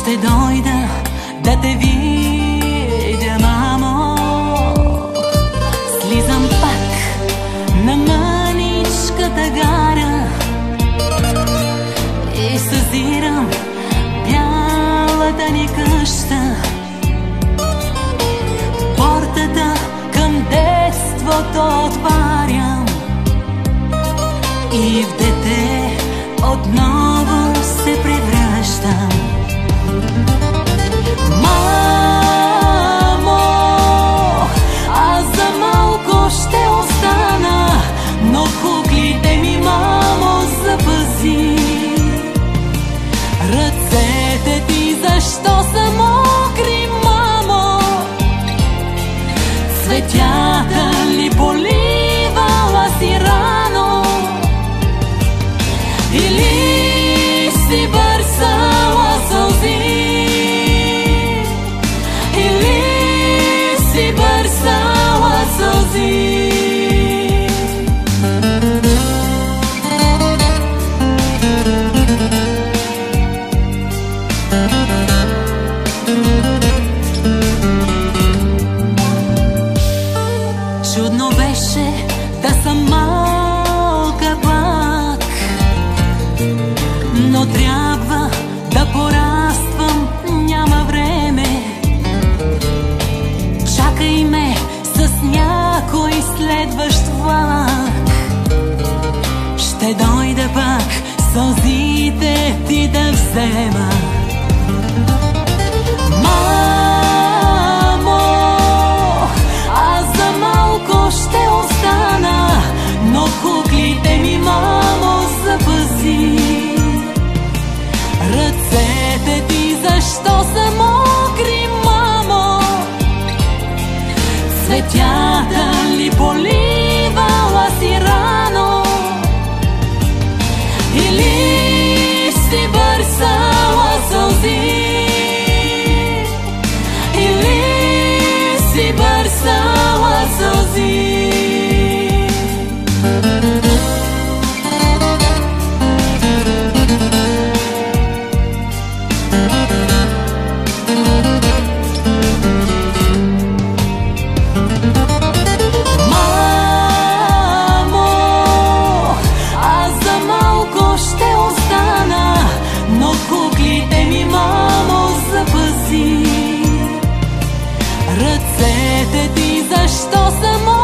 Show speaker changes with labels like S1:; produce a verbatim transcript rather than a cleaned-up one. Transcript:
S1: Ще дойда да те видя, мамо. Слизам пак на мъничката гара и съзирам бялата ни къща. Портата към детството отварям и в дете отново се превръщам. Мамо, аз за малко ще остана, но куклите ми, мамо, запази. Ръцете ти защо са мокри, мамо? Цветята ли поливала си рано? Или си бърсала сълзи? Или си бърсала сълзи? Чудно беше да съм малка пак, но трябва да пораствам, няма време. Чакай ме с някой следващ влак. Ще дойда пак сълзите ти да взема. Ще остана, но куклите ми, мамо, запази. Ръцете ти защо са мокри, мамо? Цветята ли поливала си рано? Или си бърсала сълзи? Или си бърсала сълзи? Ръцете ти защо са